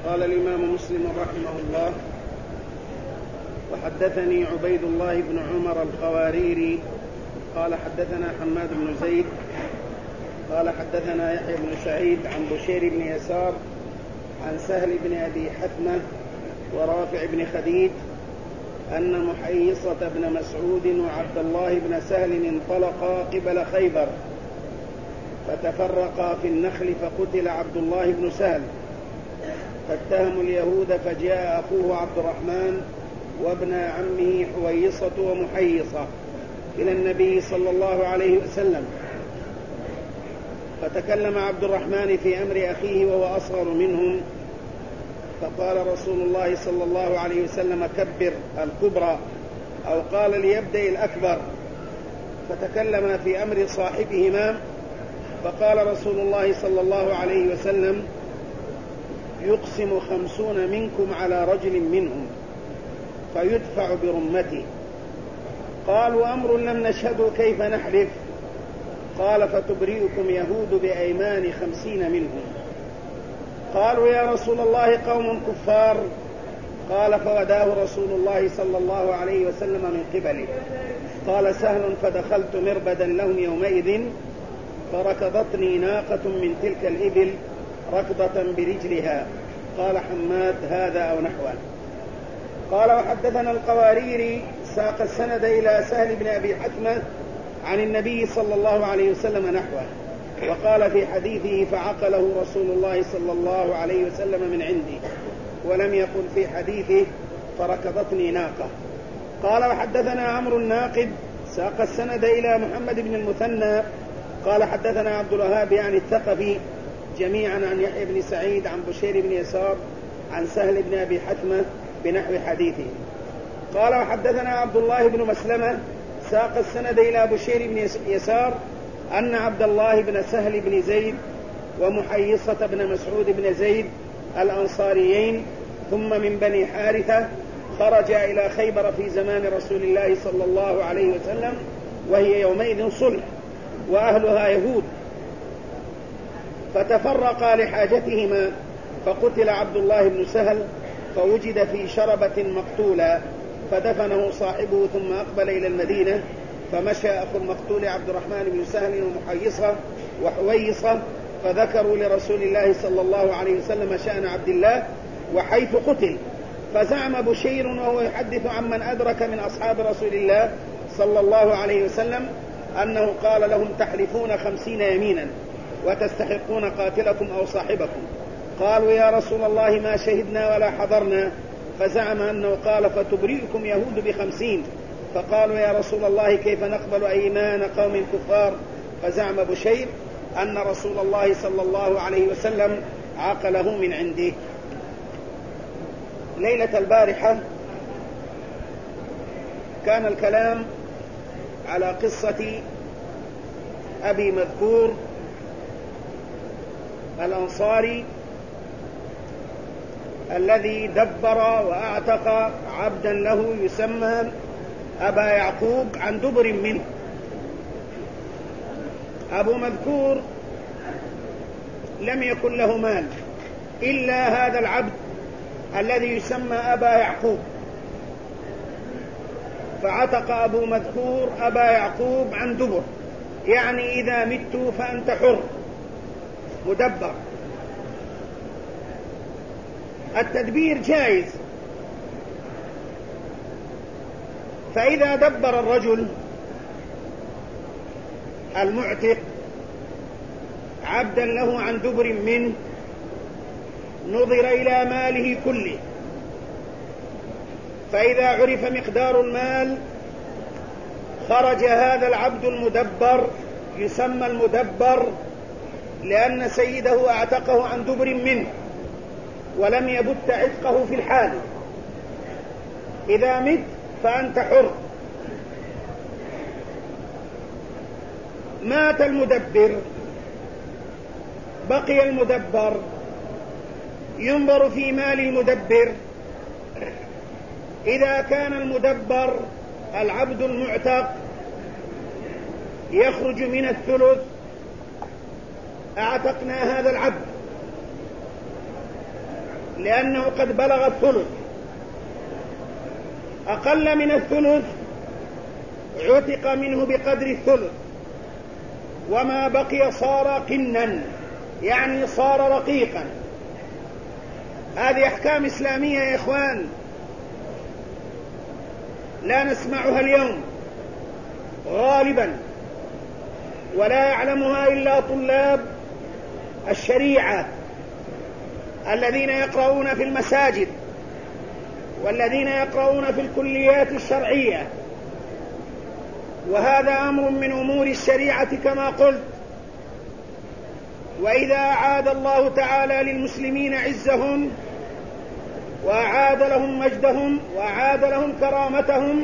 قال الإمام مسلم رحمه الله: وحدثني عبيد الله بن عمر القواريري قال حدثنا حماد بن زيد قال حدثنا يحيى بن سعيد عن بشير بن يسار عن سهل بن أبي حثمة ورافع بن خديج أن محيصة بن مسعود وعبد الله بن سهل انطلقا قبل خيبر فتفرقا في النخل فقتل عبد الله بن سهل، فاتهموا اليهود، فجاء أخوه عبد الرحمن وابن عمه حويصة ومحيصة إلى النبي صلى الله عليه وسلم، فتكلم عبد الرحمن في أمر أخيه وهو أصغر منهم، فقال رسول الله صلى الله عليه وسلم: كبر الكبرى، أو قال ليبدأ الأكبر، فتكلم في أمر صاحبهما، فقال رسول الله صلى الله عليه وسلم: يقسم 50 منكم على رجل منهم فيدفع برمته. قالوا: أمر لم نشهده كيف نحلف؟ قال: فتبرئكم يهود بأيمان 50 منهم. قالوا: يا رسول الله قوم كفار. قال: فوداه رسول الله صلى الله عليه وسلم من قبله. قال سهل: فدخلت مربدا لهم يومئذ فركضتني ناقة من تلك الإبل ركضة برجلها. قال حماد: هذا أو نحوه. قال: وحدثنا القواريري ساق السند إلى سهل بن أبي حثمة عن النبي صلى الله عليه وسلم نحوه، وقال في حديثه: فعقله رسول الله صلى الله عليه وسلم من عندي، ولم يقل في حديثه فركضتني ناقة. قال: وحدثنا عمرو الناقد ساق السند إلى محمد بن المثنى قال حدثنا عبد الوهاب يعني الثقفي جميعا عن يحيى بن سعيد عن بشير بن يسار عن سهل بن أبي حثمة بنحو حديثه. قال: وحدثنا عبد الله بن مسلمة ساق السند إلى بشير بن يسار أن عبد الله بن سهل بن زيد ومحيصة بن مسعود بن زيد الأنصاريين ثم من بني حارثة خرجا إلى خيبر في زمان رسول الله صلى الله عليه وسلم، وهي يومئذ صلح وأهلها يهود، فتفرقا لحاجتهما، فقتل عبد الله بن سهل فوجد في شربة مقتولا، فدفنه صاحبه ثم أقبل إلى المدينة، فمشى أخو المقتول عبد الرحمن بن سهل ومحيصة وحويصة، فذكروا لرسول الله صلى الله عليه وسلم شأن عبد الله وحيث قتل، فزعم بشير وهو يحدث عمن أدرك من أصحاب رسول الله صلى الله عليه وسلم أنه قال لهم: تحلفون 50 يمينا وتستحقون قاتلكم أو صاحبكم. قالوا: يا رسول الله ما شهدنا ولا حضرنا. فزعم أنه قال: فتبرئكم يهود ب50. فقالوا: يا رسول الله كيف نقبل أيمان قوم كفار؟ فزعم بشير أن رسول الله صلى الله عليه وسلم عقله من عنده. ليلة البارحة كان الكلام على قصة أبي مذكور الأنصاري الذي دبر وأعتق عبدا له يسمى أبا يعقوب عن دبر منه. أبو مذكور لم يكن له مال إلا هذا العبد الذي يسمى أبا يعقوب، فعتق أبو مذكور أبا يعقوب عن دبر، يعني إذا مت فأنت حر مدبر. التدبير جائز، فإذا دبر الرجل المعتق عبدا له عن دبر منه نظر إلى ماله كله، فإذا عرف مقدار المال خرج هذا العبد المدبر، يسمى المدبر لأن سيده أعتقه عن دبر منه ولم يبت عتقه في الحال. إذا مت فأنت حر. مات المدبر بقي المدبر، ينظر في مال المدبر، إذا كان المدبر العبد المعتق يخرج من الثلث، اعتقنا هذا العبد، لأنه قد بلغ الثلث. أقل من الثلث عتق منه بقدر الثلث، وما بقي صار قنا، يعني صار رقيقا. هذه أحكام إسلامية يا إخوان لا نسمعها اليوم غالبا، ولا يعلمها إلا طلاب الشريعة الذين يقرؤون في المساجد والذين يقرؤون في الكليات الشرعية. وهذا أمر من أمور الشريعة كما قلت. وإذا أعاد الله تعالى للمسلمين عزهم وأعاد لهم مجدهم وأعاد لهم كرامتهم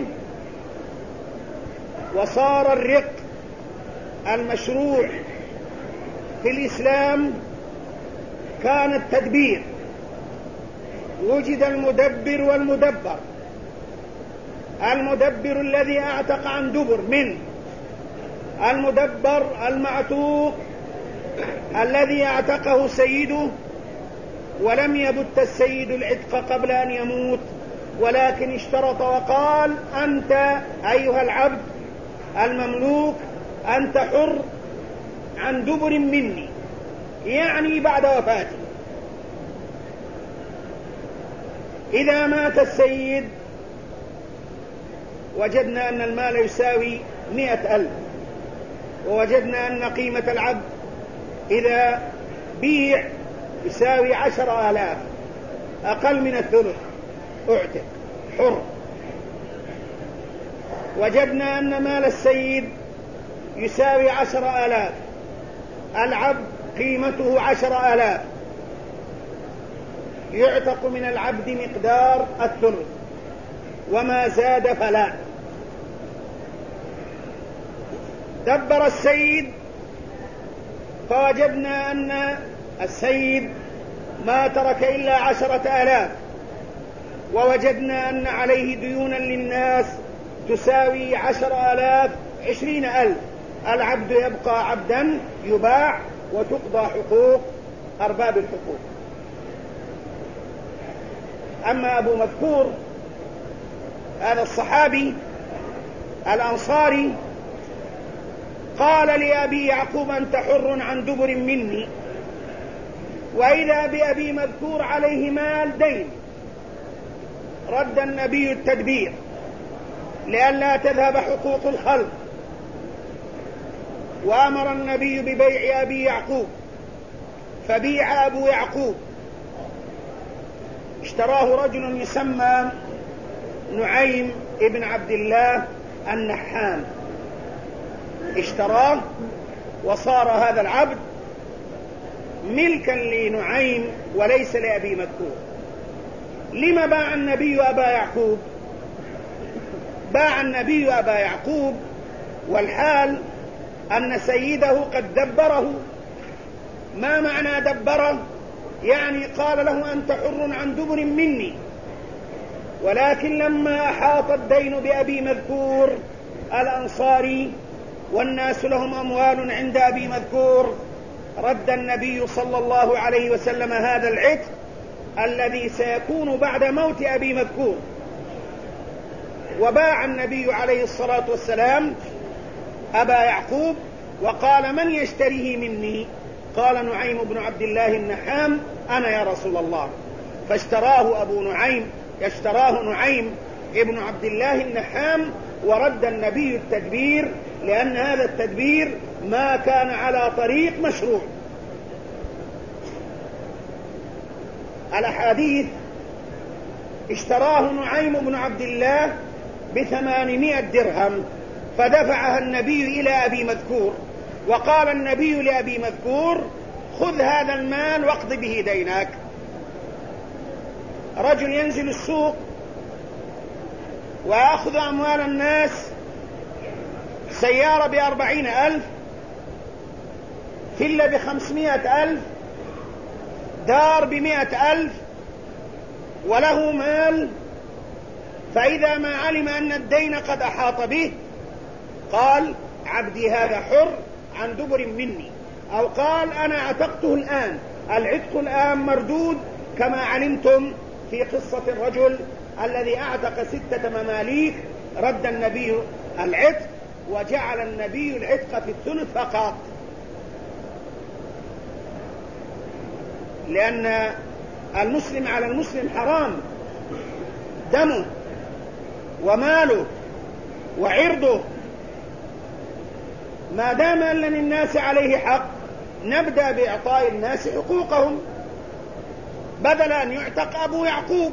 وصار الرق المشروع في الإسلام كان التدبير. وجد المدبر والمدبر. المدبر الذي أعتق عن دبر، من المدبر المعتوق الذي اعتقه سيده ولم يبت السيد العتق قبل أن يموت، ولكن اشترط وقال: أنت أيها العبد المملوك أنت حر عن دبر مني، يعني بعد وفاتي. إذا مات السيد وجدنا أن المال يساوي 100,000، ووجدنا أن قيمة العبد إذا بيع يساوي 10,000، أقل من الثلث اعتق حر. وجدنا أن مال السيد يساوي 10,000، العبد قيمته 10,000، يعتق من العبد مقدار الثلث، وما زاد فلا. دبر السيد فوجدنا أن السيد ما ترك إلا 10,000، ووجدنا أن عليه ديونا للناس تساوي 10,000 20,000. العبد يبقى عبدا يباع وتقضى حقوق أرباب الحقوق. أما أبو مذكور هذا الصحابي الأنصاري قال لأبي يعقوب: أنت حر عن دبر مني. وإذا بأبي مذكور عليه مال دين، رد النبي التدبير لئلا تذهب حقوق الخلق، وأمر النبي ببيع أبي يعقوب، فبيع أبو يعقوب. اشتراه رجل يسمى نعيم ابن عبد الله النحام، اشتراه وصار هذا العبد ملكا لنعيم وليس لأبي مذكور. لما باع النبي أبا يعقوب؟ باع النبي أبا يعقوب والحال أن سيده قد دبره. ما معنى دبره؟ يعني قال له: أنت حر عن دبر مني. ولكن لما أحاط الدين بأبي مذكور الأنصاري والناس لهم أموال عند أبي مذكور، رد النبي صلى الله عليه وسلم هذا العتق الذي سيكون بعد موت أبي مذكور. وباع النبي عليه الصلاة والسلام أبا يعقوب وقال: من يشتريه مني؟ قال نعيم بن عبد الله النحام: أنا يا رسول الله. فاشتراه أبو نعيم، اشتراه نعيم ابن عبد الله النحام، ورد النبي التدبير، لأن هذا التدبير ما كان على طريق مشروع. الأحاديث: اشتراه نعيم بن عبد الله ب800 درهم، فدفعها النبي إلى أبي مذكور، وقال النبي لأبي مذكور: خذ هذا المال واقض به دينك. رجل ينزل السوق ويأخذ أموال الناس، سيارة ب40,000، فيلا ب500,000، دار ب100,000، وله مال. فإذا ما علم أن الدين قد أحاط به قال: عبدي هذا حر عن دبر مني، أو قال: أنا عتقته الآن، العتق الآن مردود كما علمتم في قصة الرجل الذي أعتق 6 مماليك، رد النبي العتق وجعل النبي العتق في الثلث فقط، لأن المسلم على المسلم حرام دمه وماله وعرضه، ما دام أن للناس عليه حق نبدأ بإعطاء الناس حقوقهم بدل أن يعتق أبو يعقوب.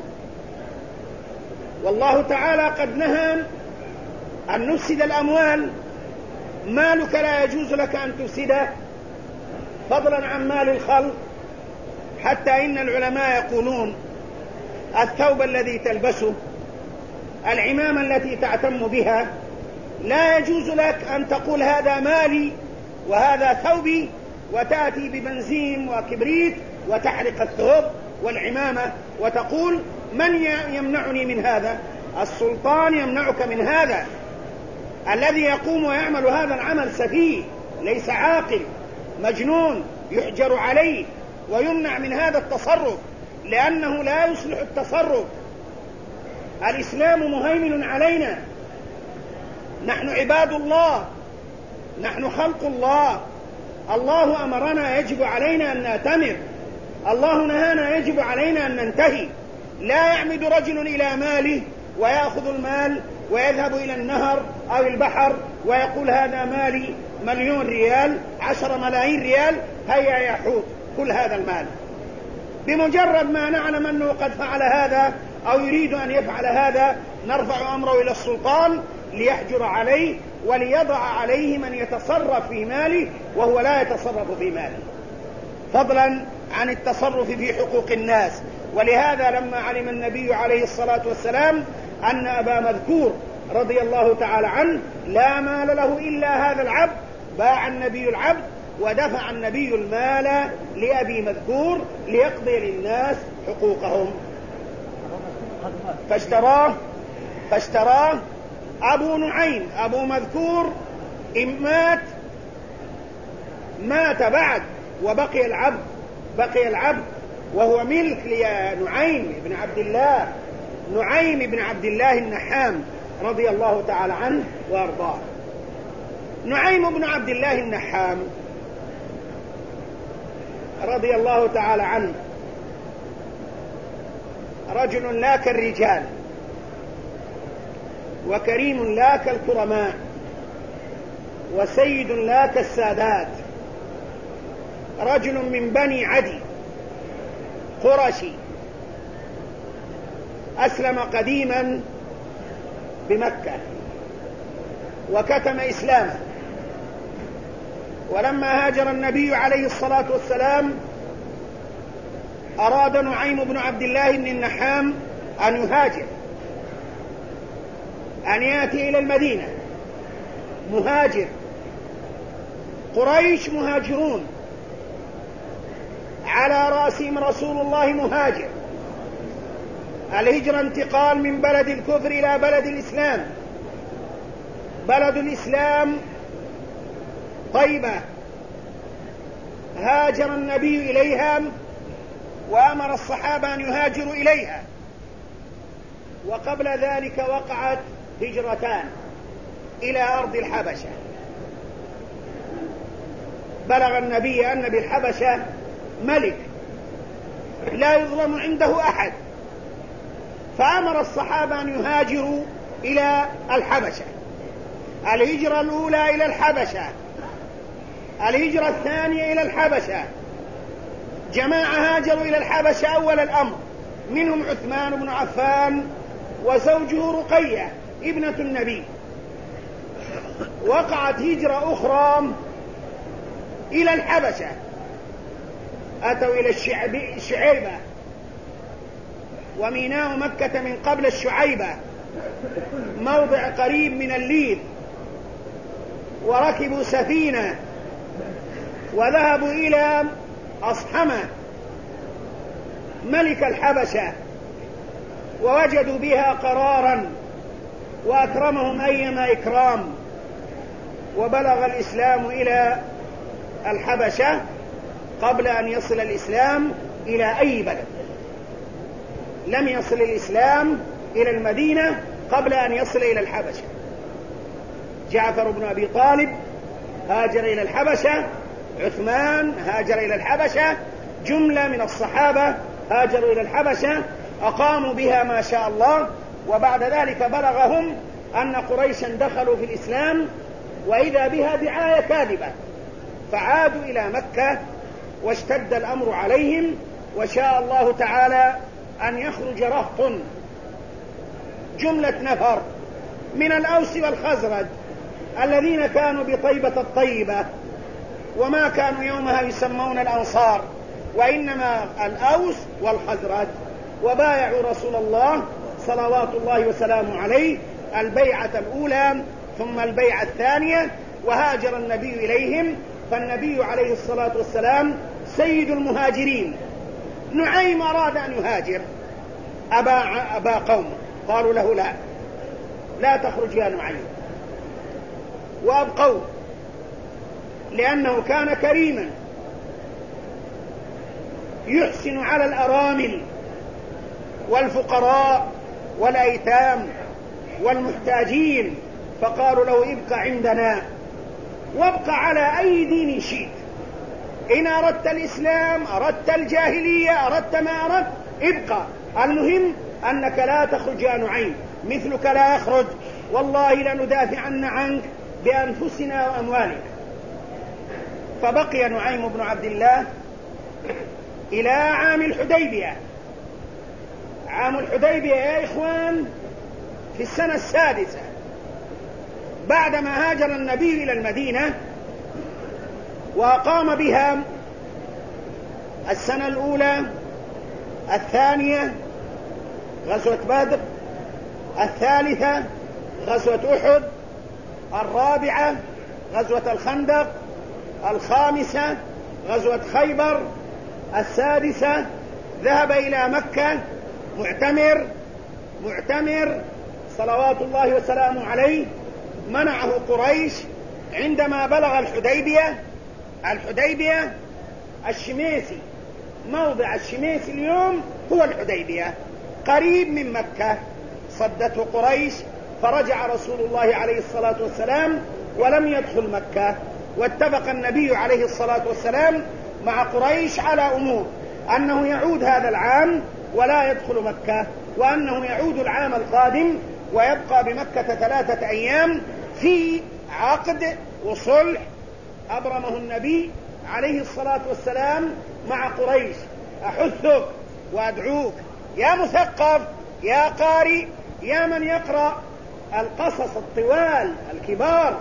والله تعالى قد نهى أن نفسد الأموال، مالك لا يجوز لك أن تفسده فضلا عن مال الخلق، حتى إن العلماء يقولون الثوب الذي تلبسه، العمامة التي تعتم بها، لا يجوز لك أن تقول هذا مالي وهذا ثوبي وتأتي ببنزين وكبريت وتحرق الثوب والعمامة وتقول من يمنعني من هذا؟ السلطان يمنعك من هذا. الذي يقوم ويعمل هذا العمل سفيه، ليس عاقل، مجنون، يحجر عليه ويمنع من هذا التصرف لأنه لا يصلح التصرف. الإسلام مهيمن علينا، نحن عباد الله، نحن خلق الله، الله أمرنا يجب علينا أن نأتمر، الله نهانا يجب علينا أن ننتهي. لا يعمد رجل إلى ماله ويأخذ المال ويذهب إلى النهر أو البحر ويقول هذا مالي 1,000,000 ريال 10 ملايين ريال، هيا يا حوت كل هذا المال. بمجرد ما نعلم أنه قد فعل هذا أو يريد أن يفعل هذا نرفع أمره إلى السلطان ليحجر عليه وليضع عليه من يتصرف في ماله وهو لا يتصرف في ماله، فضلا عن التصرف في حقوق الناس. ولهذا لما علم النبي عليه الصلاة والسلام أن أبا مذكور رضي الله تعالى عنه لا مال له إلا هذا العبد، باع النبي العبد ودفع النبي المال لأبي مذكور ليقضي للناس حقوقهم، فاشتراه أبو نعيم. أبو مذكور مات بعد وبقي العبد وهو ملك لنعيم بن عبد الله، نعيم بن عبد الله النحام رضي الله تعالى عنه وارضاه. نعيم بن عبد الله النحام رضي الله تعالى عنه رجل لا كالرجال وكريم لا كالكرماء وسيد لا كالسادات، رجل من بني عدي قرشي، أسلم قديما بمكة وكتم إسلامه، ولما هاجر النبي عليه الصلاة والسلام أراد نعيم بن عبد الله بن النحام أن يهاجر، أن يأتي إلى المدينة مهاجر. قريش مهاجرون، على رأسهم رسول الله مهاجر. الهجرة انتقال من بلد الكفر إلى بلد الإسلام. بلد الإسلام طيبة، هاجر النبي إليها وأمر الصحابة أن يهاجروا إليها. وقبل ذلك وقعت هجرتان إلى أرض الحبشة. بلغ النبي أن بالحبشة ملك لا يظلم عنده أحد، فأمر الصحابة أن يهاجروا إلى الحبشة. الهجرة الأولى إلى الحبشة، الهجرة الثانية إلى الحبشة. جماعة هاجروا إلى الحبشة أول الأمر، منهم عثمان بن عفان وزوجه رقية ابنة النبي. وقعت هجرة أخرى إلى الحبشة، أتوا إلى الشعيبة، وميناء مكة من قبل الشعيبة، موضع قريب من الليل، وركبوا سفينة وذهبوا إلى أصحمة ملك الحبشة، ووجدوا بها قرارا وأكرمهم أيما إكرام. وبلغ الإسلام إلى الحبشة قبل أن يصل الإسلام إلى أي بلد. لم يصل الإسلام إلى المدينة قبل أن يصل إلى الحبشة. جعفر بن أبي طالب هاجر إلى الحبشة، عثمان هاجر إلى الحبشة، جملة من الصحابة هاجروا إلى الحبشة، أقاموا بها ما شاء الله. وبعد ذلك بلغهم أن قريشا دخلوا في الإسلام، وإذا بها دعاية كاذبة، فعادوا إلى مكة واشتد الأمر عليهم، وشاء الله تعالى أن يخرج رهط جملة نفر من الأوس والخزرج الذين كانوا بطيبة الطيبة، وما كانوا يومها يسمون الأنصار، وإنما الأوس والخزرج، وبايعوا رسول الله صلوات الله وسلامه عليه البيعة الأولى ثم البيعة الثانية، وهاجر النبي إليهم. فالنبي عليه الصلاة والسلام سيد المهاجرين. نعيم أراد أن يهاجر، أبى قوم، قالوا له لا تخرج يا نعيم، وأبقوا، لأنه كان كريما يحسن على الأرامل والفقراء والأيتام والمحتاجين، فقالوا له ابق عندنا وابق على أي دين شئت، إن أردت الإسلام، أردت الجاهلية، أردت ما أردت، ابقى، المهم أنك لا تخرج يا نعيم، مثلك لا يخرج، والله لندافعن عنك بأنفسنا وأموالنا. فبقي نعيم بن عبد الله إلى عام الحديبية. عام الحديبية يا إخوان في السنة السادسة بعدما هاجر النبي إلى المدينة، وأقام بها السنة الأولى، الثانية غزوة بدر، الثالثة غزوة أحد، الرابعة غزوة الخندق، الخامسة غزوة خيبر، السادسة ذهب إلى مكة معتمر صلوات الله وسلامه عليه. منعه قريش عندما بلغ الحديبية الشميسي، موضع الشميسي اليوم هو الحديبية قريب من مكة، صدته قريش، فرجع رسول الله عليه الصلاة والسلام ولم يدخل مكة. واتفق النبي عليه الصلاة والسلام مع قريش على أمور، أنه يعود هذا العام ولا يدخل مكة، وأنه يعود العام القادم ويبقى بمكة 3 أيام في عقد وصلح أبرمه النبي عليه الصلاة والسلام مع قريش. أحثك وأدعوك يا مثقف، يا قارئ، يا من يقرأ القصص الطوال الكبار،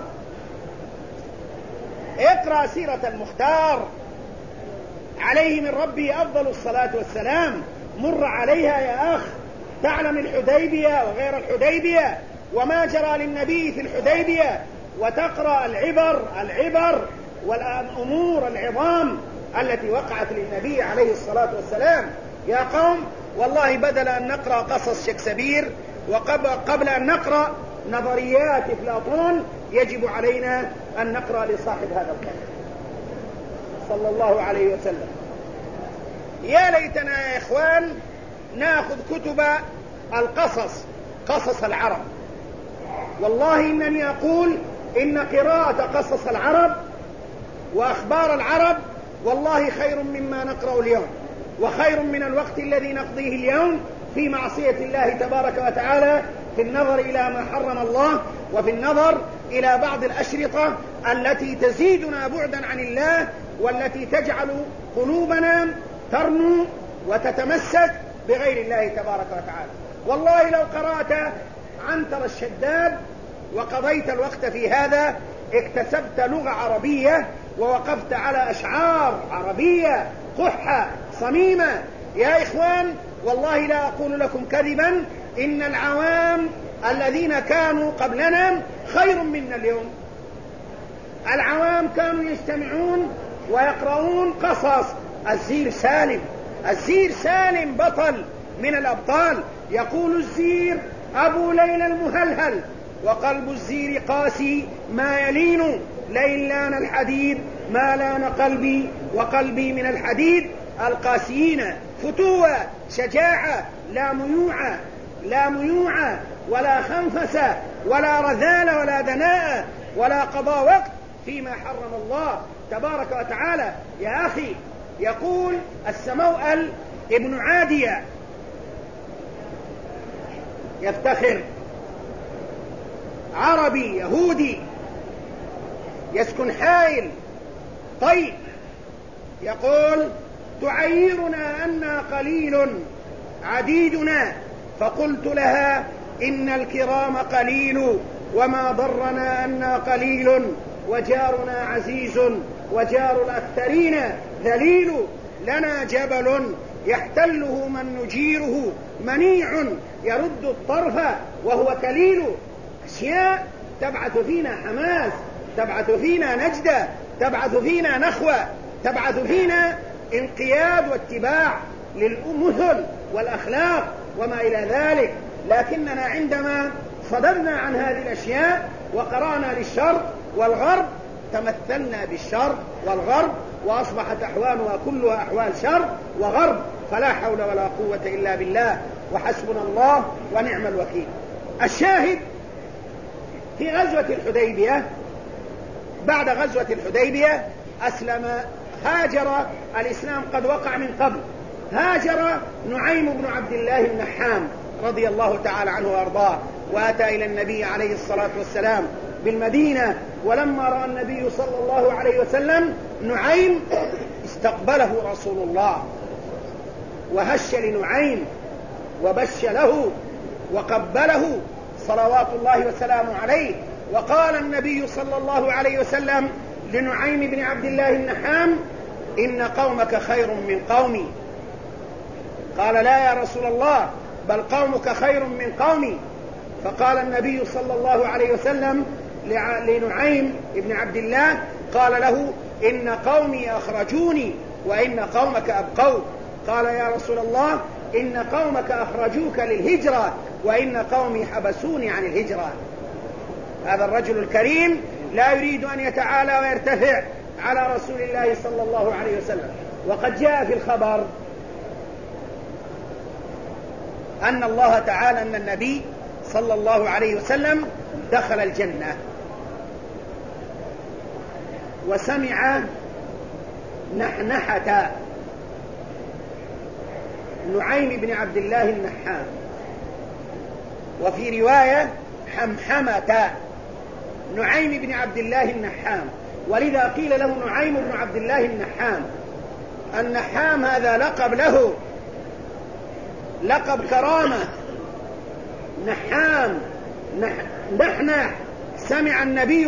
اقرأ سيرة المختار عليه من ربي أفضل الصلاة والسلام، مر عليها يا أخ، تعلم الحديبية وغير الحديبية وما جرى للنبي في الحديبية، وتقرأ العبر والأمور العظام التي وقعت للنبي عليه الصلاة والسلام. يا قوم، والله بدل أن نقرأ قصص شكسبير وقبل أن نقرأ نظريات أفلاطون يجب علينا أن نقرأ لصاحب هذا الكلام صلى الله عليه وسلم. يا ليتنا يا إخوان نأخذ كتب القصص، قصص العرب. والله إنني أقول إن قراءة قصص العرب وأخبار العرب والله خير مما نقرأ اليوم، وخير من الوقت الذي نقضيه اليوم في معصية الله تبارك وتعالى، في النظر إلى ما حرم الله، وفي النظر إلى بعض الأشرطة التي تزيدنا بعدا عن الله، والتي تجعل قلوبنا ترنو وتتمسك بغير الله تبارك وتعالى. والله لو قرأت عنتر الشداد وقضيت الوقت في هذا اكتسبت لغة عربية، ووقفت على أشعار عربية قحة صميمة. يا إخوان، والله لا أقول لكم كذبا، إن العوام الذين كانوا قبلنا خير منا اليوم. العوام كانوا يجتمعون ويقرؤون قصص الزير سالم بطل من الأبطال، يقول الزير أبو ليلى المهلهل، وقلب الزير قاسي ما يلين، لئن لان الحديد ما لان قلبي، وقلبي من الحديد القاسيين فتوة، شجاعة، لا ميوعة ولا خنفسة ولا رذالة ولا دناءة ولا قضاء وقت فيما حرم الله تبارك وتعالى. يا أخي، يقول السموأل ابن عادية يفتخر، عربي يهودي يسكن حائل طيب، يقول: تعيرنا أنا قليل عديدنا، فقلت لها: إن الكرام قليل وما ضرنا أنا قليل، وجارنا عزيز وجار الأكثرين ذليل، لنا جبل يحتله من نجيره، منيع يرد الطرف وهو كليل. أشياء تبعث فينا حماس، تبعث فينا نجدة، تبعث فينا نخوة، تبعث فينا انقياد واتباع للمثل والأخلاق وما إلى ذلك. لكننا عندما صدرنا عن هذه الأشياء وقرأنا للشرق والغرب تمثلنا بالشرق والغرب، وأصبحت أحوالها كلها أحوال شرق وغرب، فلا حول ولا قوة إلا بالله، وحسبنا الله ونعم الوكيل. الشاهد في غزوة الحديبية، بعد غزوة الحديبية هاجر الإسلام، قد وقع من قبل. هاجر نعيم بن عبد الله النحام رضي الله تعالى عنه وأرضاه، وأتى إلى النبي عليه الصلاة والسلام بالمدينة. ولما رأى النبي صلى الله عليه وسلم نعيم استقبله رسول الله، وهش لنعيم وبش له وقبله صلوات الله وسلامه عليه. وقال النبي صلى الله عليه وسلم لنعيم بن عبد الله النحام: إن قومك خير من قومي. قال: لا يا رسول الله، بل قومك خير من قومي. فقال النبي صلى الله عليه وسلم لنعيم بن عبد الله، قال له: إن قومي أخرجوني وإن قومك أبقوا. قال: يا رسول الله، إن قومك أخرجوك للهجرة وإن قومي حبسوني عن الهجرة. هذا الرجل الكريم لا يريد أن يتعالى ويرتفع على رسول الله صلى الله عليه وسلم. وقد جاء في الخبر أن الله تعالى أن النبي صلى الله عليه وسلم دخل الجنة، وسمع نحنحة نعيم بن عبد الله النحام، وفي رواية حمحمة نعيم بن عبد الله النحام. ولذا قيل له نعيم بن عبد الله النحام. النحام هذا لقب له، لقب كرامة. نحام نحنح، سمع النبي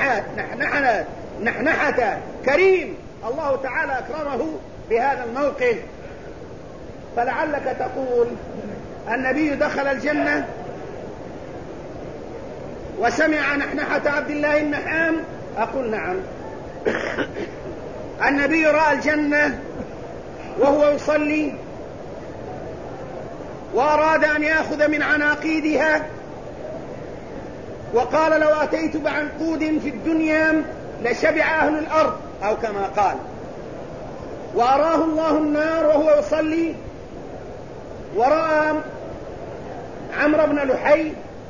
نحنحة كريم، الله تعالى أكرمه بهذا الموقف. فلعلك تقول: النبي دخل الجنة وسمع نحنحة عبد الله النحام. أقول: نعم. النبي رأى الجنة وهو يصلي وأراد أن يأخذ من عناقيدها، وقال: لو أتيت بعنقود في الدنيا لشبع أهل الأرض، أو كما قال. وأراه الله النار وهو يصلي، ورأى عمرو بن لحي،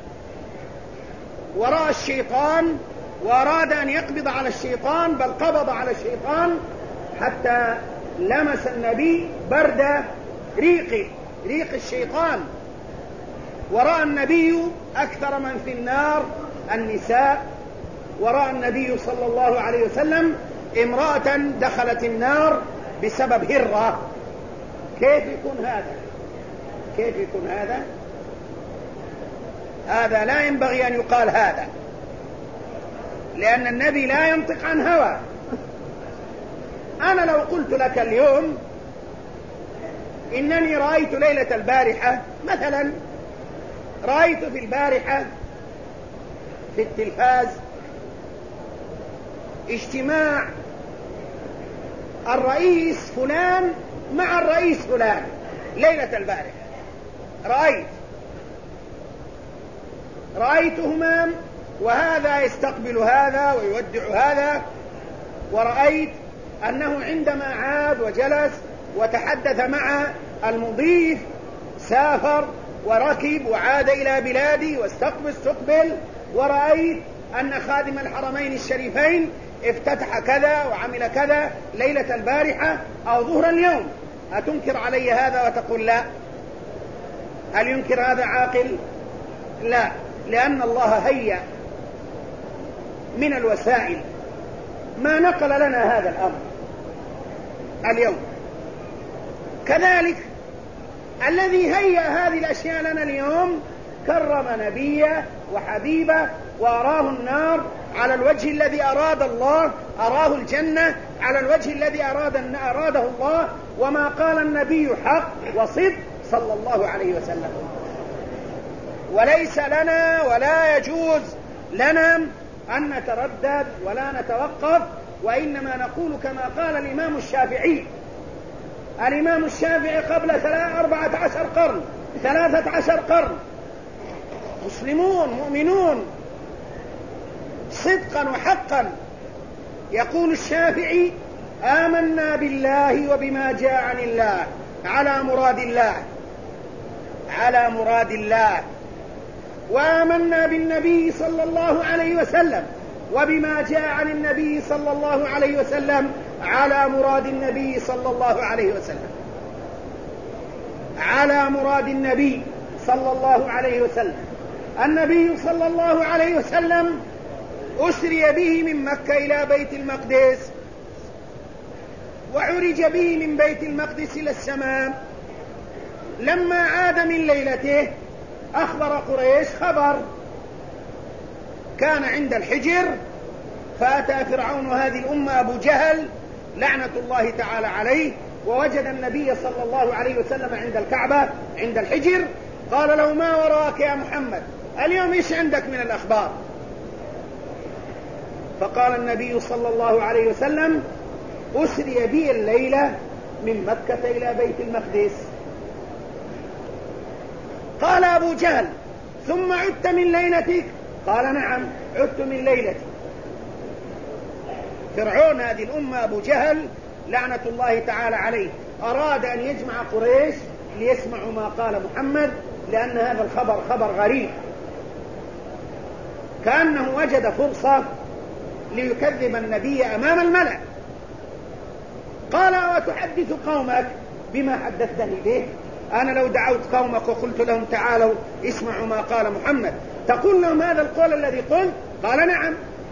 ورأى الشيطان، وأراد أن يقبض على الشيطان، بل قبض على الشيطان حتى لمس النبي برد ريق الشيطان. ورأى النبي أكثر من في النار النساء، ورأى النبي صلى الله عليه وسلم امرأة دخلت النار بسبب هرة. كيف يكون هذا؟ كيف يكون هذا؟ هذا لا ينبغي أن يقال هذا، لأن النبي لا ينطق عن هوى. أنا لو قلت لك اليوم إنني رأيت ليلة البارحة مثلا، رأيت في البارحة في التلفاز اجتماع الرئيس فلان مع الرئيس فلان ليلة البارحة، رأيتهما، وهذا يستقبل هذا ويودع هذا. ورأيت أنه عندما عاد وجلس وتحدث مع المضيف سافر وركب وعاد إلى بلادي واستقبل ورأيت أن خادم الحرمين الشريفين افتتح كذا وعمل كذا ليلة البارحة أو ظهر اليوم، أتنكر علي هذا وتقول لا؟ هل ينكر هذا عاقل؟ لا، لأن الله هيأ من الوسائل ما نقل لنا هذا الأمر اليوم. كذلك الذي هيأ هذه الأشياء لنا اليوم كرم نبيه وحبيبه وأراه النار على الوجه الذي أراد الله، أراه الجنة على الوجه الذي أراده الله، وما قال النبي حق وصدق صلى الله عليه وسلم. وليس لنا ولا يجوز لنا أن نتردد ولا نتوقف، وإنما نقول كما قال الإمام الشافعي. الإمام الشافعي قبل 13 قرن مسلمون مؤمنون صدقا وحقا، يقول الشافعي: آمنا بالله وبما جاء عن الله على مراد الله، وآمنا بالنبي صلى الله عليه وسلم وبما جاء عن النبي صلى الله عليه وسلم على مراد النبي صلى الله عليه وسلم، على مراد النبي صلى الله عليه وسلم. النبي صلى الله عليه وسلم أسري به من مكة إلى بيت المقدس، وعرج به من بيت المقدس إلى السماء. لما عاد من ليلته أخبر قريش خبر، كان عند الحجر، فأتى فرعون هذه الأمة أبو جهل لعنة الله تعالى عليه، ووجد النبي صلى الله عليه وسلم عند الكعبة عند الحجر. قال له: ما وراك يا محمد؟ اليوم إيش عندك من الأخبار؟ فقال النبي صلى الله عليه وسلم: أسري بي الليلة من مكة إلى بيت المقدس. قال أبو جهل: ثم عدت من ليلتك؟ قال: نعم، عدت من ليلتي. فرعون هذه الأمة أبو جهل لعنة الله تعالى عليه أراد أن يجمع قريش ليسمعوا ما قال محمد، لأن هذا الخبر خبر غريب، كأنه وجد فرصة ليكذب النبي أمام الملأ. قال: وتحدث قومك بما حدثتني به؟ أنا لو دعوت قومك وقلت لهم تعالوا اسمعوا ما قال محمد، تقول لهم هذا القول الذي قلت؟ قال: نعم.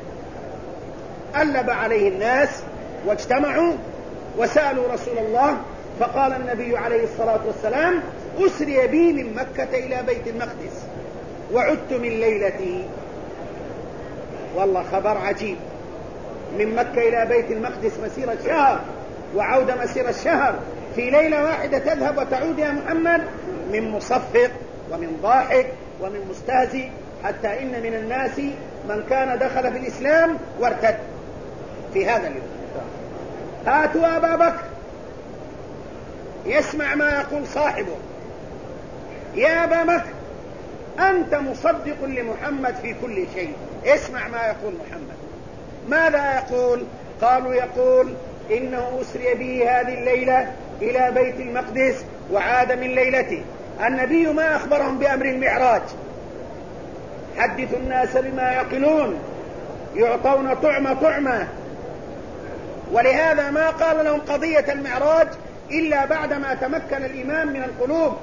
ألب عليه الناس واجتمعوا وسألوا رسول الله، فقال النبي عليه الصلاة والسلام: أسري بي من مكة إلى بيت المقدس وعدت من ليلتي. والله خبر عجيب، من مكة إلى بيت المقدس مسيرة شهر وعودة مسيرة شهر، في ليلة واحدة تذهب وتعود يا محمد؟ من مصفق ومن ضاحك ومن مستهزئ، حتى إن من الناس من كان دخل في الإسلام وارتد في هذا اليوم. هاتوا أبا بكر يسمع ما يقول صاحبه: يا أبا بكر أنت مصدق لمحمد في كل شيء، اسمع ما يقول محمد. ماذا يقول؟ قالوا: يقول إنه أسري به هذه الليلة إلى بيت المقدس وعاد من ليلته. النبي ما أخبرهم بأمر المعراج، حدثوا الناس بما يقلون، يعطون طعمة، ولهذا ما قال لهم قضية المعراج إلا بعدما تمكن الإيمان من القلوب.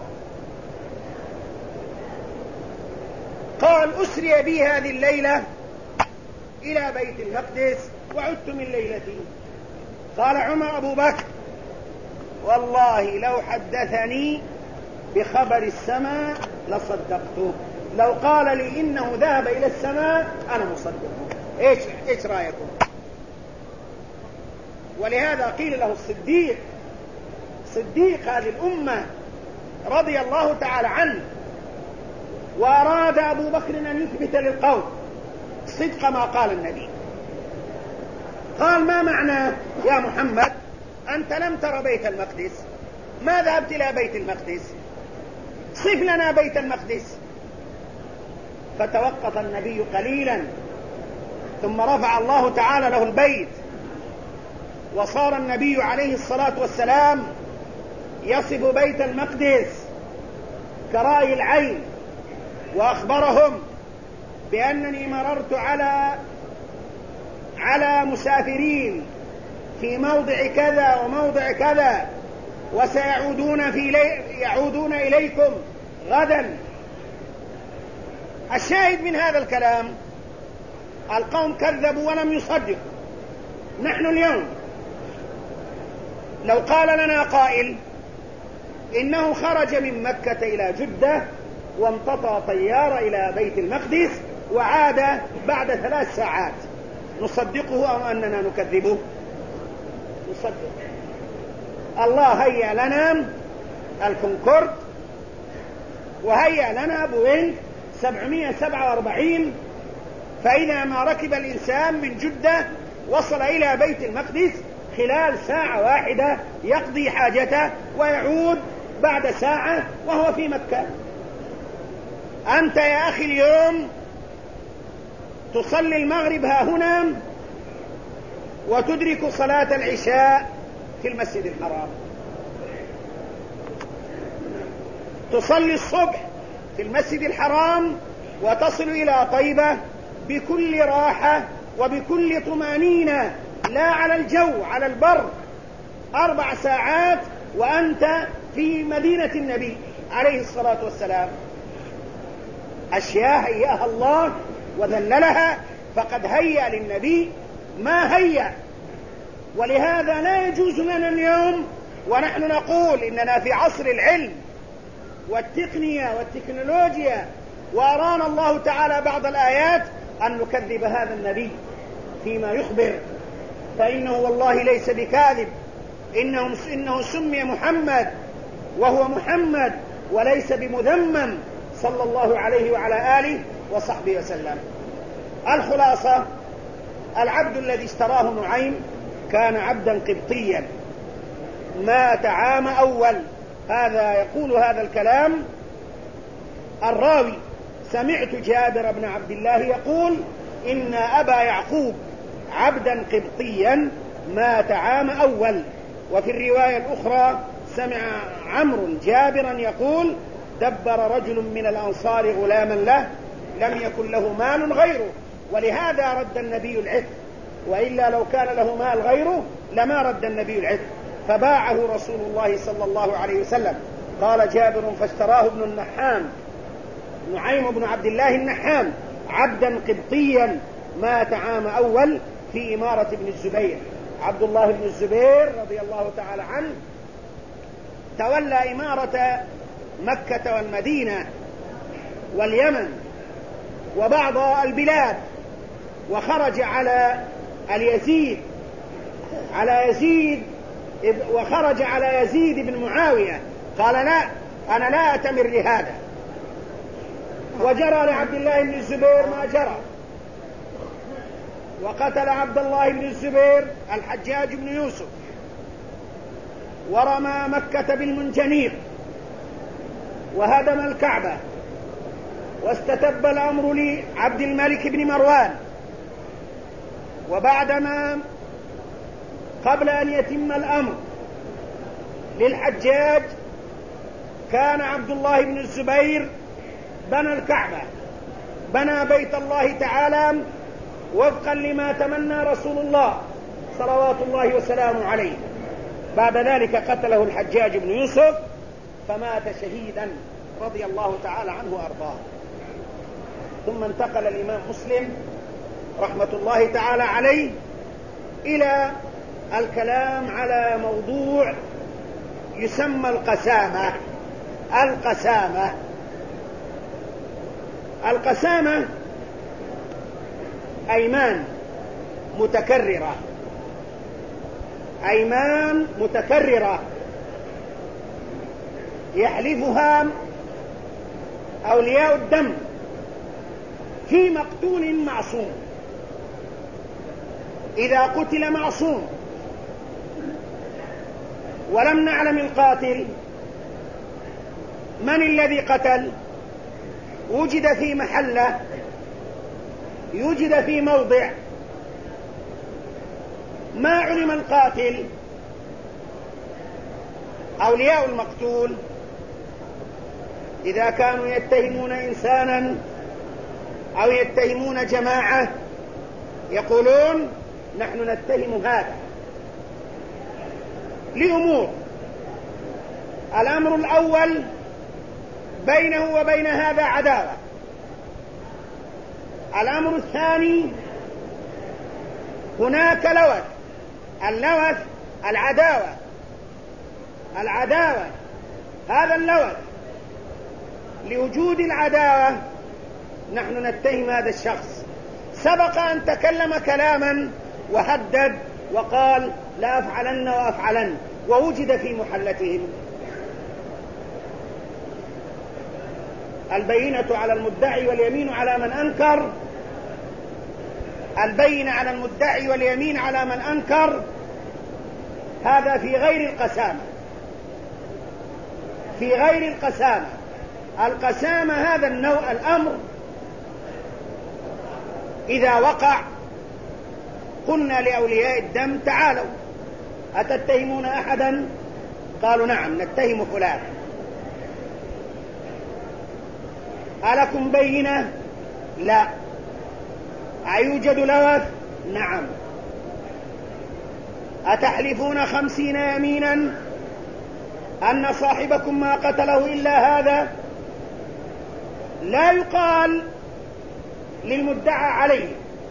قال: أسري بي هذه الليلة إلى بيت المقدس وعدت من ليلتي. قال عمر أبو بكر: والله لو حدثني بخبر السماء لصدقته، لو قال لي إنه ذهب إلى السماء أنا مصدقه. إيش رأيكم؟ ولهذا قيل له الصديق، صديق هذه الأمة رضي الله تعالى عنه. وأراد أبو بكر أن يثبت للقوم صدق ما قال النبي. قال: ما معناه يا محمد؟ أنت لم تر بيت المقدس، ما ذهبت إلى بيت المقدس، صف لنا بيت المقدس. فتوقف النبي قليلا، ثم رفع الله تعالى له البيت، وصار النبي عليه الصلاة والسلام يصف بيت المقدس كرأي العين، وأخبرهم بأنني مررت على مسافرين في موضع كذا وموضع كذا، يعودون إليكم غدا. الشاهد من هذا الكلام القوم كذبوا ولم يصدقوا. نحن اليوم لو قال لنا قائل إنه خرج من مكة إلى جدة وامتطى طيارة إلى بيت المقدس وعاد بعد 3 ساعات، نصدقه أو أننا نكذبه؟ نصدق. الله هيأ لنا الكونكورد وهيأ لنا بوينغ 747، فإذا ما ركب الإنسان من جدة وصل إلى بيت المقدس خلال ساعة واحدة يقضي حاجته ويعود بعد ساعة وهو في مكة. أنت يا أخي اليوم تصلي المغرب ها هنا وتدرك صلاة العشاء في المسجد الحرام، تصلي الصبح في المسجد الحرام وتصل إلى طيبة بكل راحة وبكل طمأنينة، لا على الجو، على البر، 4 ساعات وأنت في مدينة النبي عليه الصلاة والسلام. أشياء هيأها الله وذللها، فقد هيأ للنبي ما هيأ. ولهذا لا يجوز لنا اليوم ونحن نقول إننا في عصر العلم والتقنية والتكنولوجيا وأرانا الله تعالى بعض الآيات أن نكذب هذا النبي فيما يخبر، فإنه والله ليس بكاذب، إنه سمي محمد وهو محمد وليس بمذمم صلى الله عليه وعلى آله وصحبه وسلم. الخلاصة: العبد الذي اشتراه نعيم كان عبدا قبطيا، مات عام أول. هذا يقول هذا الكلام الراوي: سمعت جابر بن عبد الله يقول إن أبا يعقوب عبدا قبطيا مات عام أول. وفي الرواية الأخرى سمع عمرو جابرا يقول: دبر رجل من الأنصار غلاما له لم يكن له مال غيره، ولهذا رد النبي العتق، وإلا لو كان له مال غيره لما رد النبي العتق، فباعه رسول الله صلى الله عليه وسلم. قال جابر: فاشتراه ابن النحام، نعيم بن عبد الله النحام، عبدا قبطيا مات عام أول في إمارة ابن الزبير. عبد الله بن الزبير رضي الله تعالى عنه تولى إمارة مكة والمدينة واليمن وبعض البلاد، وخرج على يزيد بن معاوية، قال: لا، أنا لا أتمر لهذا. وجرى لعبد الله بن الزبير ما جرى، وقتل عبد الله بن الزبير الحجاج بن يوسف، ورمى مكة بالمنجنيق، وهدم الكعبة، واستتب الأمر لعبد الملك بن مروان. وبعدما قبل أن يتم الأمر للحجاج كان عبد الله بن الزبير بنى الكعبة، بنى بيت الله تعالى وفقا لما تمنى رسول الله صلوات الله وسلامه عليه. بعد ذلك قتله الحجاج بن يوسف فمات شهيدا رضي الله تعالى عنه وأرضاه. ثم انتقل الإمام مسلم رحمة الله تعالى عليه إلى الكلام على موضوع يسمى القسامة. القسامة أيمان متكررة يحلفها أولياء الدم في مقتول معصوم. إذا قتل معصوم ولم نعلم القاتل من الذي قتل، وجد في محله، يوجد في موضع ما علم القاتل، أولياء المقتول إذا كانوا يتهمون إنسانا أو يتهمون جماعة يقولون نحن نتهم هذا لأمور. الأمر الأول بينه وبين هذا عداوة. الأمر الثاني هناك لوث. اللوث العداوة هذا اللوث. لوجود العداوة نحن نتهم هذا الشخص. سبق أن تكلم كلاما وهدد وقال لا أفعلن وأفعلن ووجد في محلتهم. البينة على المدعي واليمين على من أنكر. البينة على المدعي واليمين على من أنكر. هذا في غير القسامة. في غير القسامة. القسامة هذا النوع الأمر إذا وقع قلنا لأولياء الدم تعالوا أتتهمون أحدا؟ قالوا نعم نتهم فلان. ألكم بينة؟ لا. أيوجد لوث؟ نعم. أتحلفون 50 يمينا أن صاحبكم ما قتله إلا هذا؟ لا يقال للمدعى عليه،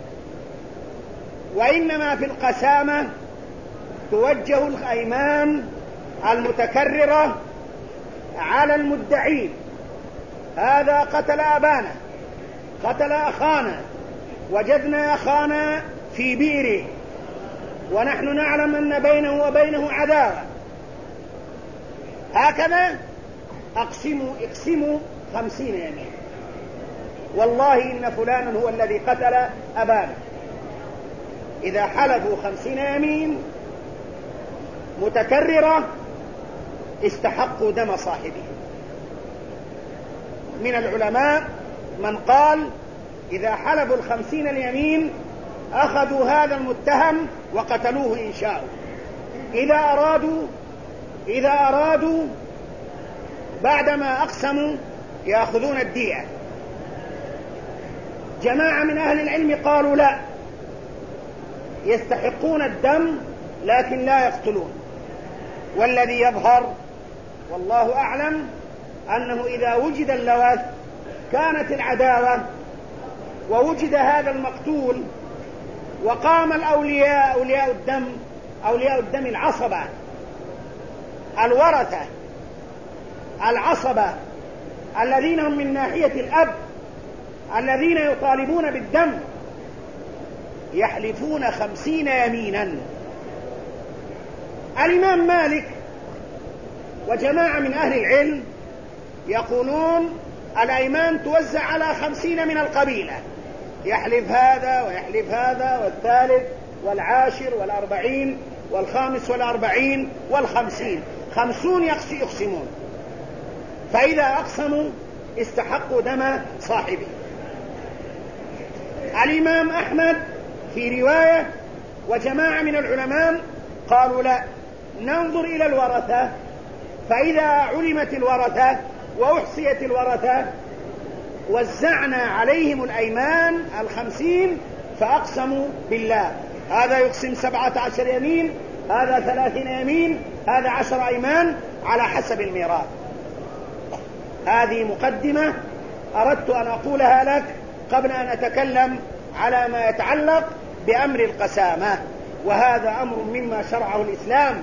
وإنما في القسامة توجه الأيمان المتكررة على المدعين. هذا قتل أبانا، قتل أخانا، وجدنا أخانا في بئره ونحن نعلم أن بينه وبينه عداوة. هكذا اقسموا 50 يمين والله إن فلانا هو الذي قتل أبانا. إذا حلفوا 50 يمين متكررة استحقوا دم صاحبه. من العلماء من قال إذا حلفوا 50 اليمين أخذوا هذا المتهم وقتلوه إن شاءوا. إذا أرادوا بعدما أقسموا يأخذون الدية. جماعة من أهل العلم قالوا لا، يستحقون الدم لكن لا يقتلون. والذي يظهر والله أعلم أنه إذا وجد اللوث كانت العداوة ووجد هذا المقتول وقام الأولياء أولياء الدم العصبة الورثة العصبة الذين هم من ناحية الأب الذين يطالبون بالدم يحلفون 50 يمينا. الإمام مالك وجماعة من أهل العلم يقولون الأيمان توزع على 50 من القبيلة، يحلف هذا ويحلف هذا والثالث والعاشر والأربعين والخامس والأربعين والخمسين. 50 يقسمون، فإذا أقسموا استحقوا دم صاحبه. الإمام أحمد في رواية وجماعة من العلماء قالوا لا، ننظر إلى الورثة، فإذا علمت الورثة وأحصيت الورثة وزعنا عليهم الأيمان 50 فأقسموا بالله. هذا يقسم 17 يمين، هذا 30 يمين، هذا 10 أيمان على حسب الميراث. هذه مقدمة أردت أن أقولها لك قبل أن أتكلم على ما يتعلق بأمر القسامة، وهذا أمر مما شرعه الإسلام،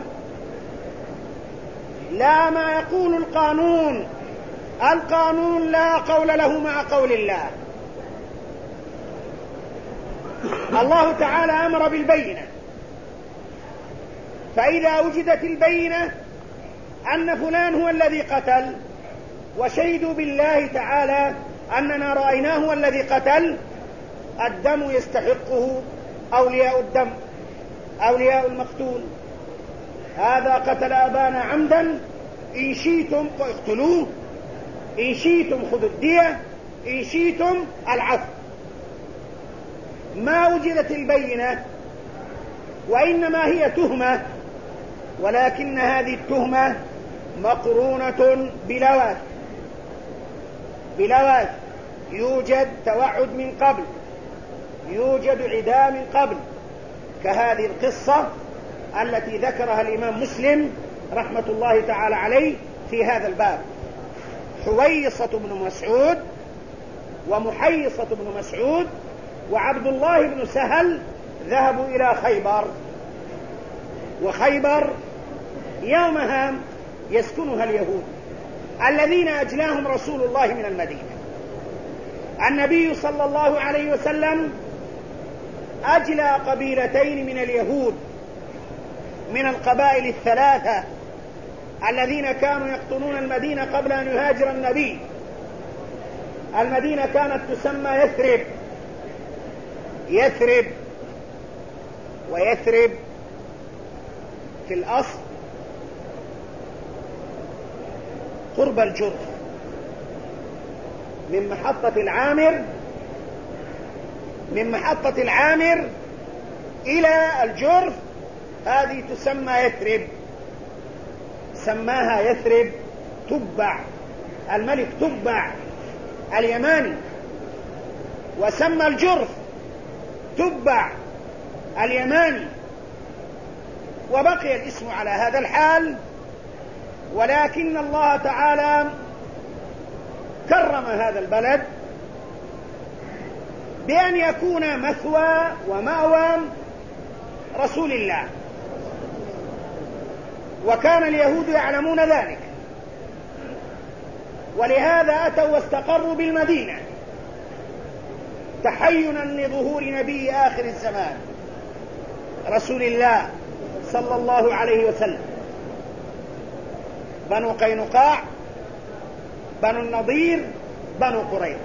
لا ما يقول القانون. القانون لا قول له مع قول الله. الله تعالى أمر بالبينة، فإذا وجدت البينة أن فلان هو الذي قتل وشهدوا بالله تعالى أننا رأيناه هو الذي قتل، الدم يستحقه أولياء الدم، أولياء المقتول. هذا قتل أبانا عمدا، إن شئتم اقتلوه، إن شئتم خذوا الدية، إن شئتم العفو. ما وجدت البينة وإنما هي تهمة، ولكن هذه التهمة مقرونة بلواث، يوجد توعد من قبل، يوجد عداء من قبل، كهذه القصة التي ذكرها الإمام مسلم رحمة الله تعالى عليه في هذا الباب. حويصة بن مسعود ومحيصة بن مسعود وعبد الله بن سهل ذهبوا إلى خيبر، وخيبر يومها يسكنها اليهود الذين أجلاهم رسول الله من المدينة. النبي صلى الله عليه وسلم أجلى قبيلتين من اليهود من القبائل الثلاثة الذين كانوا يقطنون المدينة قبل أن يهاجر النبي. المدينة كانت تسمى يثرب، ويثرب في الأصل قرب الجرف، من محطة العامر إلى الجرف، هذه تسمى يثرب. سماها يثرب تبع الملك تبع اليماني، وسمى الجرف تبع اليماني، وبقي الاسم على هذا الحال. ولكن الله تعالى كرم هذا البلد بأن يكون مثوى ومأوى رسول الله، وكان اليهود يعلمون ذلك، ولهذا أتوا واستقروا بالمدينة تحينا لظهور نبي آخر الزمان رسول الله صلى الله عليه وسلم. بنو قينقاع، بنو النضير، بنو قريظة.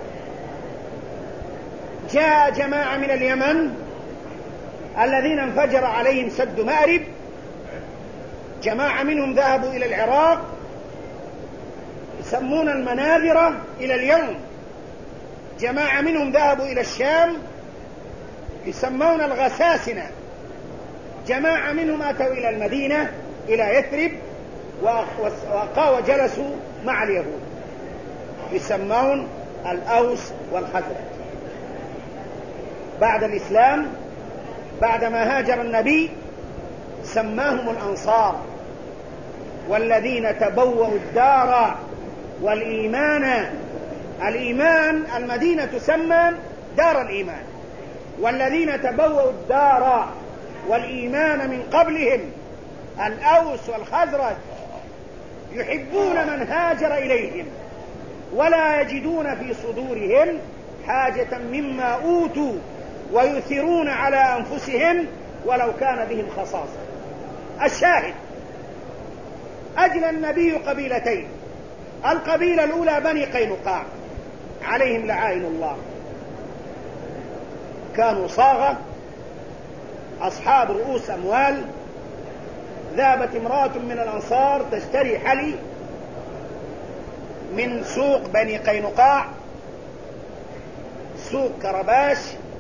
جاء جماعة من اليمن الذين انفجر عليهم سد مأرب، جماعة منهم ذهبوا إلى العراق يسمون المناذرة إلى اليوم، جماعة منهم ذهبوا إلى الشام يسمون الغساسنة، جماعة منهم أتوا إلى المدينة إلى يثرب وجلسوا مع اليهود يسمون الأوس والخزرج. بعد الإسلام، بعدما هاجر النبي، سماهم الأنصار، والذين تبوأوا الدار والإيمان. الإيمان المدينة تسمى دار الإيمان، والذين تبوأوا الدار والإيمان من قبلهم الأوس والخزرج يحبون من هاجر إليهم ولا يجدون في صدورهم حاجة مما أوتوا ويؤثرون على أنفسهم ولو كان بهم خصاصة. الشاهد، أجل النبي قبيلتين، القبيلة الأولى بني قينقاع عليهم لعائن الله، كانوا صاغة أصحاب رؤوس أموال. ذهبت امرأة من الأنصار تشتري حلي من سوق بني قينقاع، سوق كرباش،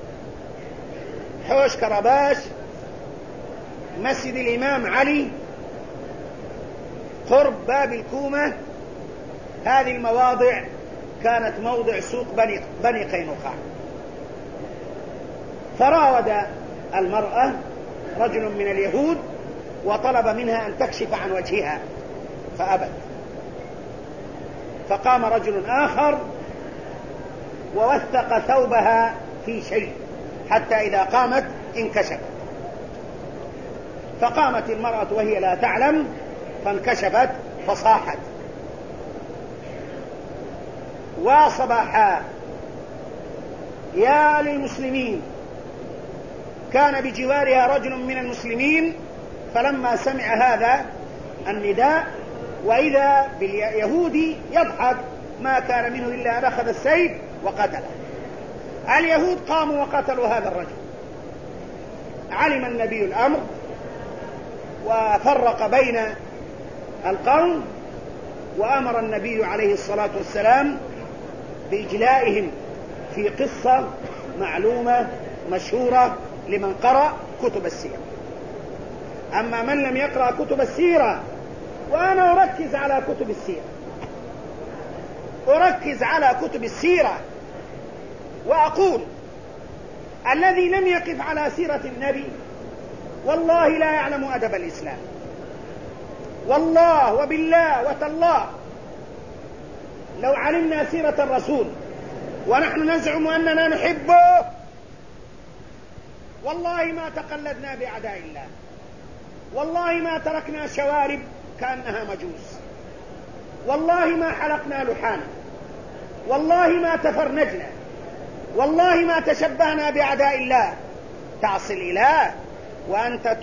حوش كرباش، مسجد الإمام علي، قرب باب الكومة. هذه المواضع كانت موضع سوق بني قينقاع. فراود المرأة رجل من اليهود وطلب منها أن تكشف عن وجهها فأبت، فقام رجل آخر ووثق ثوبها في شيء حتى إذا قامت انكشفت، فقامت المرأة وهي لا تعلم فانكشفت فصاحت. وصباحا يا للمسلمين، كان بجوارها رجل من المسلمين، فلما سمع هذا النداء وإذا باليهودي يضحك، ما كان منه إلا أن أخذ السيف وقتله. اليهود قاموا وقتلوا هذا الرجل. علم النبي الأمر وفرق بين القوم، وأمر النبي عليه الصلاة والسلام بإجلائهم في قصة معلومة مشهورة لمن قرأ كتب السيرة. أما من لم يقرأ كتب السيرة وأنا أركز على كتب السيرة، أركز على كتب السيرة وأقول الذي لم يقف على سيرة النبي والله لا يعلم أدب الإسلام، والله وبالله وتالله لو علمنا سيرة الرسول ونحن نزعم أننا نحبه والله ما تقلدنا بأعداء الله، والله ما تركنا شوارب كأنها مجوس، والله ما حلقنا لحانا، والله ما تفرنجنا، والله ما تشبهنا بأعداء الله. تعصي الإله وأنت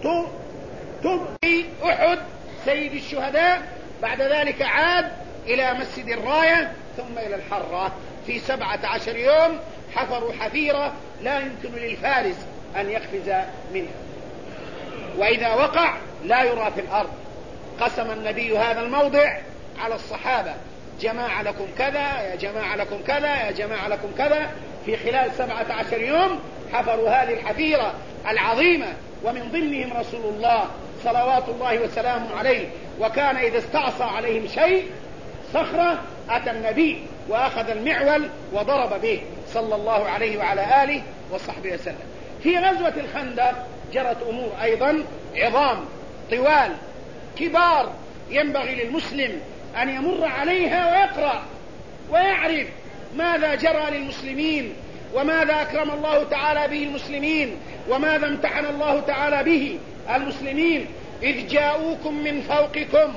تبقي أحد سيد الشهداء، بعد ذلك عاد إلى مسجد الراية ثم إلى الحرة. في 17 يوم حفروا حفيرة لا يمكن للفارس أن يقفز منها، وإذا وقع لا يرى في الأرض. قسم النبي هذا الموضع على الصحابة، جماعة لكم كذا، يا جماعة لكم كذا، يا جماعة لكم كذا. في خلال 17 يوم حفروا هذه الحفيرة العظيمة، ومن ضمنهم رسول الله صلوات الله وسلامه عليه. وكان إذا استعصى عليهم شيء صخرة أتى النبي وأخذ المعول وضرب به صلى الله عليه وعلى آله وصحبه وسلم. في غزوة الخندق جرت أمور أيضا عظام طوال كبار، ينبغي للمسلم أن يمر عليها ويقرأ ويعرف ماذا جرى للمسلمين، وماذا أكرم الله تعالى به المسلمين، وماذا امتحن الله تعالى به المسلمين. إذ جاءوكم من فوقكم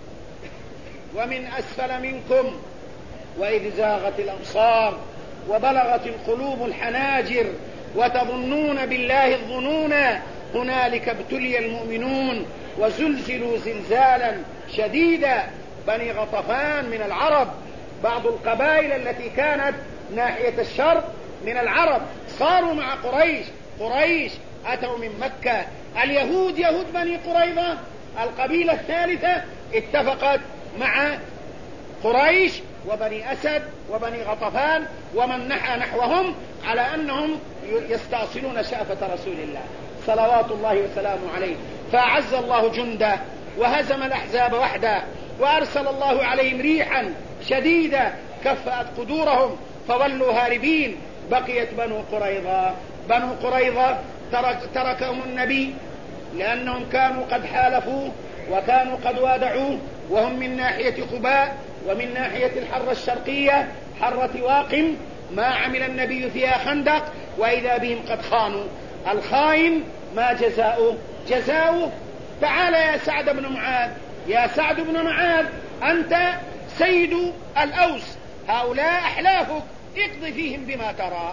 ومن أسفل منكم وإذ زاغت الأبصار وبلغت القلوب الحناجر وتظنون بالله الظنون هنالك ابتلي المؤمنون وزلزلوا زلزالا شديدا. بني غطفان من العرب، بعض القبائل التي كانت ناحية الشرق من العرب صاروا مع قريش. قريش أتوا من مكة، اليهود يهود بني قريظة القبيلة الثالثة اتفقت مع قريش وبني أسد وبني غطفان ومن نحى نحوهم على أنهم يستأصلون شأفة رسول الله صلوات الله وسلامه عليه. فأعز الله جنده وهزم الأحزاب وحده، وأرسل الله عليهم ريحا شديدة كفأت قدورهم فولوا هاربين. بقيت بنو قريظة. بنو قريظة تركهم النبي لأنهم كانوا قد حالفوا وكانوا قد وادعوا، وهم من ناحية قباء ومن ناحية الحرة الشرقية حرة واقم. ما عمل النبي فيها خندق وإذا بهم قد خانوا. الخائن ما جزاؤه؟ جزاؤه تعال يا سعد بن معاذ، يا سعد بن معاذ أنت سيد الأوس، هؤلاء أحلافك، اقضي فيهم بما ترى.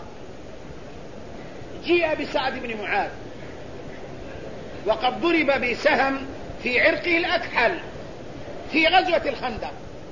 جيء بسعد بن معاذ وقد ضرب بسهم في عرقه الأكحل في غزوة الخندق،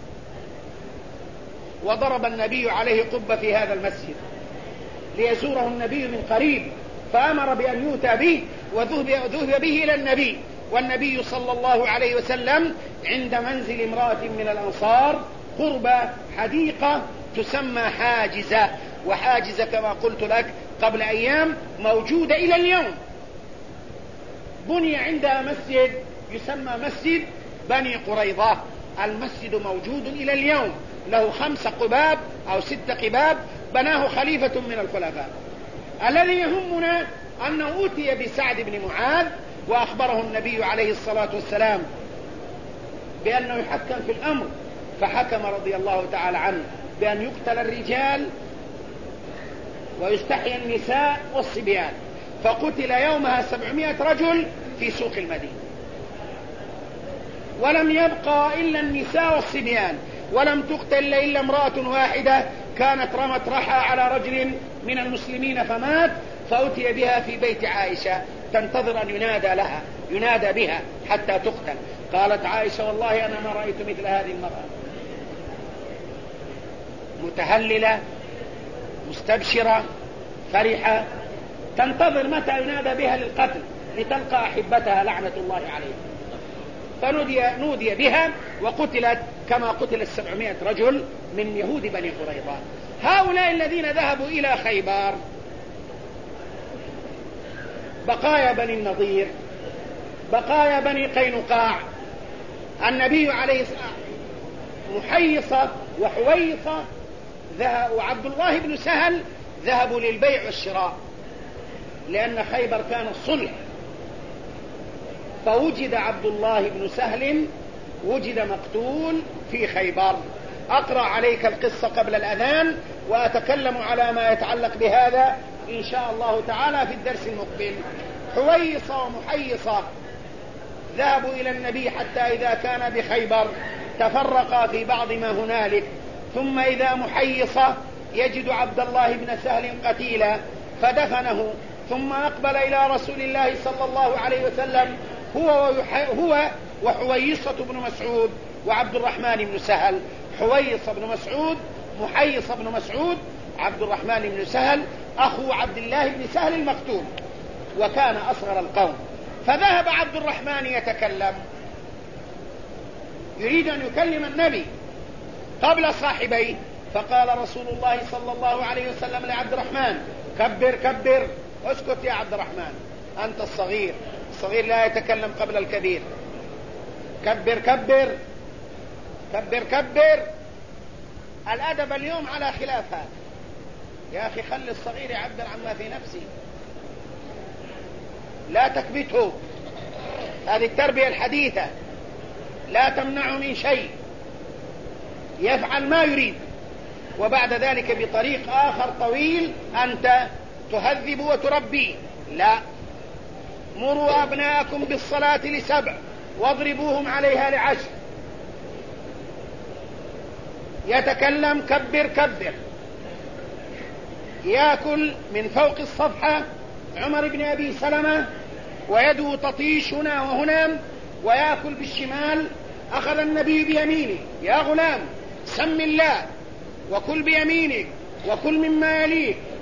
وضرب النبي عليه قبة في هذا المسجد ليزوره النبي من قريب، فأمر بأن يؤتى به وذهب به إلى النبي. والنبي صلى الله عليه وسلم عند منزل امرأة من الأنصار قرب حديقة تسمى حاجزة، وحاجزة كما قلت لك قبل أيام موجودة إلى اليوم. بني عندها مسجد يسمى مسجد بني قريظة، المسجد موجود إلى اليوم، له 5 قباب أو 6 قباب بناه خليفة من الخلفاء. الذي يهمنا أنه أتي بسعد بن معاذ وأخبره النبي عليه الصلاة والسلام بأنه يحكم في الأمر، فحكم رضي الله تعالى عنه بأن يقتل الرجال ويستحيي النساء والصبيان. فقتل يومها 700 رجل في سوق المدينة، ولم يبقى إلا النساء والصبيان، ولم تقتل إلا امرأة واحدة كانت رمت رحى على رجل من المسلمين فمات، فأتي بها في بيت عائشة تنتظر أن ينادى بها حتى تقتل. قالت عائشة والله أنا ما رأيت مثل هذه المرأة، متهللة مستبشرة فرحة تنتظر متى ينادى بها للقتل لتلقى أحبتها لعنة الله عليها. فنودي بها وقتلت كما قتل 700 رجل من يهود بني قريظة. هؤلاء الذين ذهبوا إلى خيبر بقايا بني النضير، بقايا بني قينقاع، النبي عليه الصلاة والسلام محيصة وحويصة وعبد الله بن سهل ذهبوا للبيع والشراء، لأن خيبر كان الصلح، فوجد عبد الله بن سهل وجد مقتول في خيبر. أقرأ عليك القصة قبل الأذان وأتكلم على ما يتعلق بهذا إن شاء الله تعالى في الدرس المقبل. حويصة ومحيصة ذهبوا إلى النبي حتى إذا كان بخيبر تفرقا في بعض ما هنالك، ثم إذا محيصة يجد عبد الله بن سهل قتيلا فدفنه، ثم أقبل إلى رسول الله صلى الله عليه وسلم هو وحويصة بن مسعود وعبد الرحمن بن سهل. حويصة بن مسعود، محيصة بن مسعود، عبد الرحمن بن سهل أخو عبد الله بن سهل المقتول، وكان أصغر القوم. فذهب عبد الرحمن يتكلم، يريد أن يكلم النبي قبل صاحبيه، فقال رسول الله صلى الله عليه وسلم لعبد الرحمن: كبر كبر، اسكت يا عبد الرحمن، أنت الصغير، الصغير لا يتكلم قبل الكبير. كبر كبر كبر كبر. الأدب اليوم على خلاف هذا. يا أخي خلي الصغير يعبر عما في نفسه، لا تكبته. هذه التربية الحديثة، لا تمنعه من شيء، يفعل ما يريد، وبعد ذلك بطريق آخر طويل أنت تهذب وتربيه. لا، مروا أبناءكم بالصلاة ل7 واضربوهم عليها ل10. يتكلم كبر كبر. يأكل من فوق الصفحة عمر بن أبي سلمة ويده تطيش هنا وهنا، ويأكل بالشمال. أخذ النبي بيمينه: يا غلام سم الله وكل بيمينك وكل مما يليك